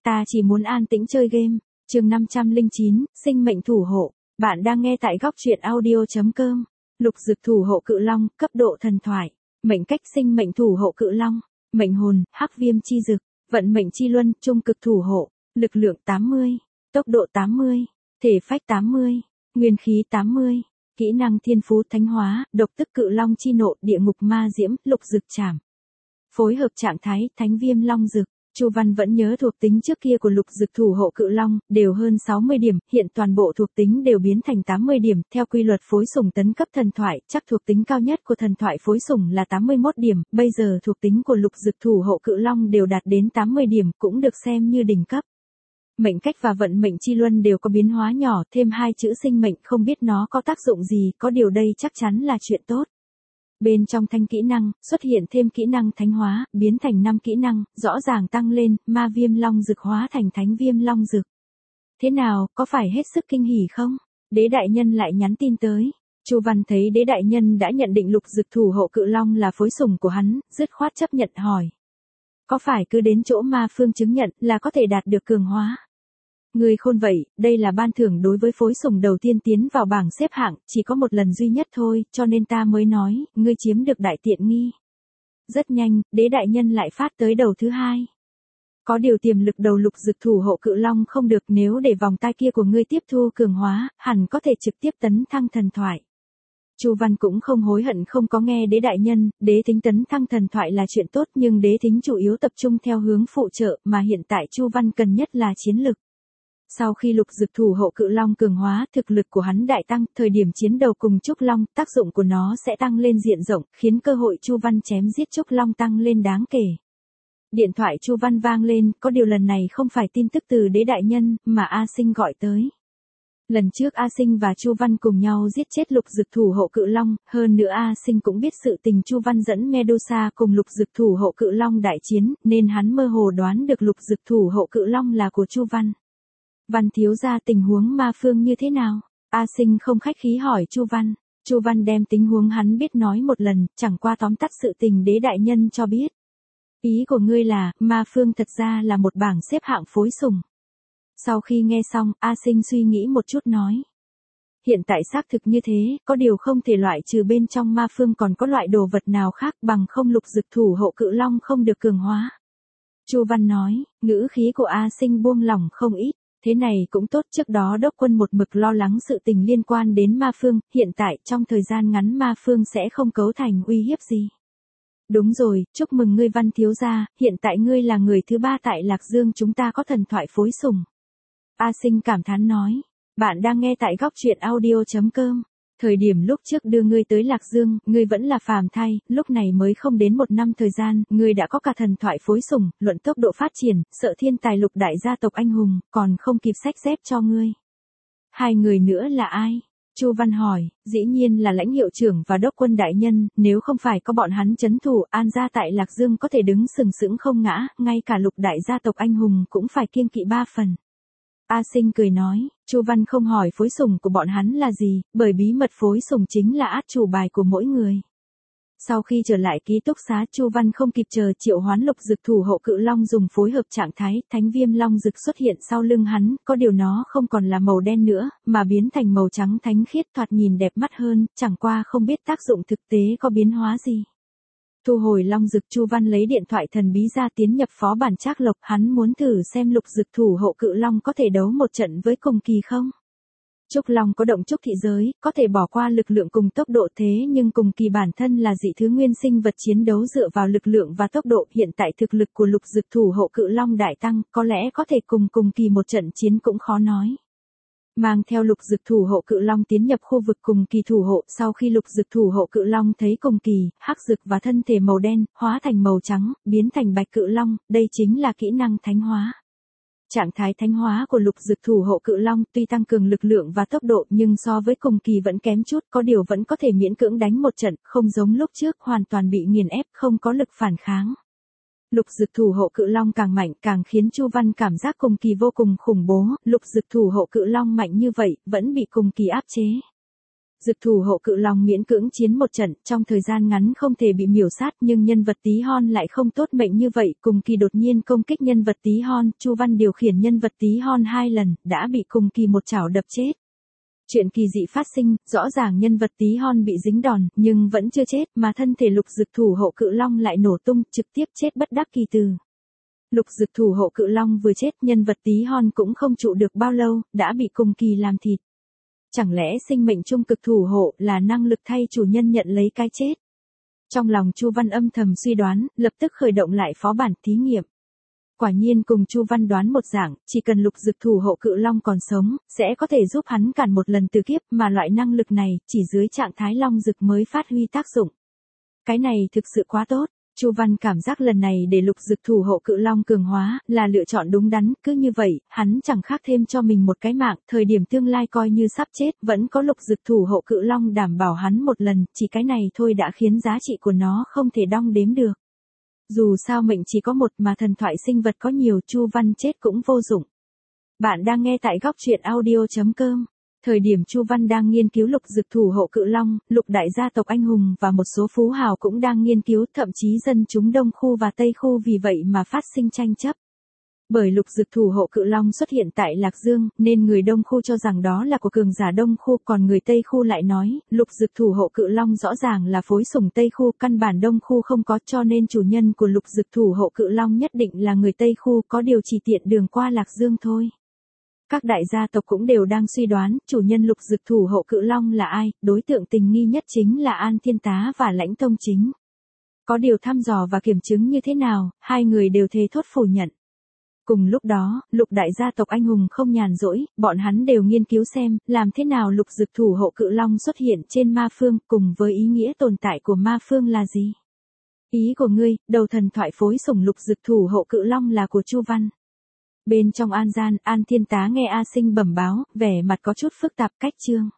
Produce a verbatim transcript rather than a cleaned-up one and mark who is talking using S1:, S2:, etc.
S1: ta chỉ muốn an tĩnh chơi game. Chương năm trăm lẻ chín, sinh mệnh thủ hộ. Bạn đang nghe tại góc truyện audio chấm com. Lục dực thủ hộ cự long, cấp độ thần thoại. Mệnh cách sinh mệnh thủ hộ cự long. Mệnh hồn, hắc viêm chi dực. Vận mệnh chi luân, trung cực thủ hộ. Lực lượng tám mươi. Tốc độ tám mươi. Thể phách tám mươi. Nguyên khí tám mươi. Kỹ năng thiên phú thánh hóa, độc tức cự long chi nộ, địa ngục ma diễm, lục dực chảm. Phối hợp trạng thái, thánh viêm long dực. Chu Văn vẫn nhớ thuộc tính trước kia của lục dực thủ hộ cự long, đều hơn sáu mươi điểm, hiện toàn bộ thuộc tính đều biến thành tám mươi điểm, theo quy luật phối sủng tấn cấp thần thoại, chắc thuộc tính cao nhất của thần thoại phối sủng là tám mươi mốt điểm, bây giờ thuộc tính của lục dực thủ hộ cự long đều đạt đến tám mươi điểm, cũng được xem như đỉnh cấp. Mệnh cách và vận mệnh chi luân đều có biến hóa nhỏ, thêm hai chữ sinh mệnh không biết nó có tác dụng gì, có điều đây chắc chắn là chuyện tốt. Bên trong thanh kỹ năng, xuất hiện thêm kỹ năng thánh hóa, biến thành năm kỹ năng, rõ ràng tăng lên, ma viêm long dực hóa thành thánh viêm long dực. Thế nào, có phải hết sức kinh hỉ không? Đế đại nhân lại nhắn tin tới. Chu Văn thấy đế đại nhân đã nhận định lục dực thủ hộ cự long là phối sủng của hắn, dứt khoát chấp nhận hỏi. Có phải cứ đến chỗ ma phương chứng nhận là có thể đạt được cường hóa? Người khôn vậy, đây là ban thưởng đối với phối sủng đầu tiên tiến vào bảng xếp hạng, chỉ có một lần duy nhất thôi, cho nên ta mới nói, ngươi chiếm được đại tiện nghi. Rất nhanh, đế đại nhân lại phát tới đầu thứ hai. Có điều tiềm lực đầu lục dực thủ hộ cự long không được, nếu để vòng tai kia của ngươi tiếp thu cường hóa, hẳn có thể trực tiếp tấn thăng thần thoại. Chu Văn cũng không hối hận không có nghe đế đại nhân, đế tính tấn thăng thần thoại là chuyện tốt nhưng đế tính chủ yếu tập trung theo hướng phụ trợ mà hiện tại Chu Văn cần nhất là chiến lực. Sau khi lục dực thủ hộ cự long cường hóa, thực lực của hắn đại tăng, thời điểm chiến đầu cùng Trúc Long, tác dụng của nó sẽ tăng lên diện rộng, khiến cơ hội Chu Văn chém giết Trúc Long tăng lên đáng kể. Điện thoại Chu Văn vang lên, có điều lần này không phải tin tức từ đế đại nhân, mà A Sinh gọi tới. Lần trước A Sinh và Chu Văn cùng nhau giết chết lục dực thủ hộ cự long, hơn nữa A Sinh cũng biết sự tình Chu Văn dẫn Medusa cùng lục dực thủ hộ cự long đại chiến, nên hắn mơ hồ đoán được lục dực thủ hộ cự long là của Chu Văn. Văn thiếu gia, tình huống ma phương như thế nào? A Sinh không khách khí hỏi Chu Văn. Chu Văn đem tình huống hắn biết nói một lần, chẳng qua tóm tắt sự tình đế đại nhân cho biết. Ý của ngươi là, ma phương thật ra là một bảng xếp hạng phối sủng. Sau khi nghe xong, A Sinh suy nghĩ một chút nói. Hiện tại xác thực như thế, có điều không thể loại trừ bên trong ma phương còn có loại đồ vật nào khác, bằng không lục dực thủ hộ cự long không được cường hóa. Chu Văn nói, ngữ khí của A Sinh buông lỏng không ít. Thế này cũng tốt, trước đó đốc quân một mực lo lắng sự tình liên quan đến ma phương, hiện tại trong thời gian ngắn ma phương sẽ không cấu thành uy hiếp gì. Đúng rồi, chúc mừng ngươi Văn thiếu gia, hiện tại ngươi là người thứ ba tại Lạc Dương chúng ta có thần thoại phối sủng. A Sinh cảm thán nói, bạn đang nghe tại góc truyện audio chấm com. Thời điểm lúc trước đưa ngươi tới Lạc Dương, ngươi vẫn là phàm thai, lúc này mới không đến một năm thời gian, ngươi đã có cả thần thoại phối sủng, luận tốc độ phát triển, sợ thiên tài lục đại gia tộc anh hùng, còn không kịp sách dép cho ngươi. Hai người nữa là ai? Chu Văn hỏi, dĩ nhiên là lãnh hiệu trưởng và đốc quân đại nhân, nếu không phải có bọn hắn trấn thủ, An gia tại Lạc Dương có thể đứng sừng sững không ngã, ngay cả lục đại gia tộc anh hùng cũng phải kiêng kỵ ba phần. A Sinh cười nói, Chu Văn không hỏi phối sủng của bọn hắn là gì, bởi bí mật phối sủng chính là át chủ bài của mỗi người. Sau khi trở lại ký túc xá, Chu Văn không kịp chờ triệu hoán lục dực thủ hộ cự long dùng phối hợp trạng thái, thánh viêm long dực xuất hiện sau lưng hắn, có điều nó không còn là màu đen nữa, mà biến thành màu trắng thánh khiết thoạt nhìn đẹp mắt hơn, chẳng qua không biết tác dụng thực tế có biến hóa gì. Thu hồi long dực, Chu Văn lấy điện thoại thần bí ra tiến nhập phó bản Trác Lộc, hắn muốn thử xem lục dực thủ hộ cự long có thể đấu một trận với cùng kỳ không. Trúc Long có động trúc thị giới, có thể bỏ qua lực lượng cùng tốc độ, thế nhưng cùng kỳ bản thân là dị thứ nguyên sinh vật chiến đấu dựa vào lực lượng và tốc độ, hiện tại thực lực của lục dực thủ hộ cự long đại tăng, có lẽ có thể cùng cùng kỳ một trận chiến cũng khó nói. Mang theo lục dực thủ hộ cự long tiến nhập khu vực cùng kỳ thủ hộ, sau khi lục dực thủ hộ cự long thấy cùng kỳ, hắc dực và thân thể màu đen, hóa thành màu trắng, biến thành bạch cự long, đây chính là kỹ năng thánh hóa. Trạng thái thánh hóa của lục dực thủ hộ cự long tuy tăng cường lực lượng và tốc độ nhưng so với cùng kỳ vẫn kém chút, có điều vẫn có thể miễn cưỡng đánh một trận, không giống lúc trước hoàn toàn bị nghiền ép, không có lực phản kháng. Lục dực thủ hộ cự long càng mạnh càng khiến Chu Văn cảm giác cùng kỳ vô cùng khủng bố, lục dực thủ hộ cự long mạnh như vậy, vẫn bị cùng kỳ áp chế. Dực thủ hộ cự long miễn cưỡng chiến một trận, trong thời gian ngắn không thể bị miểu sát, nhưng nhân vật tí hon lại không tốt mệnh như vậy, cùng kỳ đột nhiên công kích nhân vật tí hon, Chu Văn điều khiển nhân vật tí hon hai lần, đã bị cùng kỳ một chảo đập chết. Chuyện kỳ dị phát sinh, rõ ràng nhân vật tí hon bị dính đòn, nhưng vẫn chưa chết, mà thân thể lục dực thủ hộ cự long lại nổ tung, trực tiếp chết bất đắc kỳ từ. Lục dực thủ hộ cự long vừa chết, nhân vật tí hon cũng không trụ được bao lâu, đã bị cùng kỳ làm thịt. Chẳng lẽ sinh mệnh trung cực thủ hộ là năng lực thay chủ nhân nhận lấy cái chết? Trong lòng Chu Văn âm thầm suy đoán, lập tức khởi động lại phó bản thí nghiệm. Quả nhiên cùng Chu Văn đoán một dạng, chỉ cần lục dực thủ hộ cự long còn sống, sẽ có thể giúp hắn cản một lần từ kiếp, mà loại năng lực này, chỉ dưới trạng thái long dực mới phát huy tác dụng. Cái này thực sự quá tốt. Chu Văn cảm giác lần này để lục dực thủ hộ cự long cường hóa, là lựa chọn đúng đắn, cứ như vậy, hắn chẳng khác thêm cho mình một cái mạng, thời điểm tương lai coi như sắp chết, vẫn có lục dực thủ hộ cự long đảm bảo hắn một lần, chỉ cái này thôi đã khiến giá trị của nó không thể đong đếm được. Dù sao mệnh chỉ có một mà thần thoại sinh vật có nhiều, Chu Văn chết cũng vô dụng. Bạn đang nghe tại góc truyện audio chấm com. Thời điểm Chu Văn đang nghiên cứu lục dực thủ hộ cự long, lục đại gia tộc anh hùng và một số phú hào cũng đang nghiên cứu, thậm chí dân chúng Đông khu và Tây khu vì vậy mà phát sinh tranh chấp. Bởi lục dực thủ hộ cự long xuất hiện tại Lạc Dương, nên người Đông khu cho rằng đó là của cường giả Đông khu, còn người Tây khu lại nói, lục dực thủ hộ cự long rõ ràng là phối sủng Tây khu, căn bản Đông khu không có, cho nên chủ nhân của lục dực thủ hộ cự long nhất định là người Tây khu, có điều chỉ tiện đường qua Lạc Dương thôi. Các đại gia tộc cũng đều đang suy đoán, chủ nhân lục dực thủ hộ cự long là ai, đối tượng tình nghi nhất chính là An Thiên Tá và Lãnh Tông Chính. Có điều thăm dò và kiểm chứng như thế nào, hai người đều thề thốt phủ nhận. Cùng lúc đó, lục đại gia tộc anh hùng không nhàn rỗi, bọn hắn đều nghiên cứu xem, làm thế nào lục dực thủ hộ cự long xuất hiện trên ma phương, cùng với ý nghĩa tồn tại của ma phương là gì. Ý của ngươi, đầu thần thoại phối sủng lục dực thủ hộ cự long là của Chu Văn. Bên trong An Gian, An Thiên Tá nghe A Sinh bẩm báo, vẻ mặt có chút phức tạp. Cách chương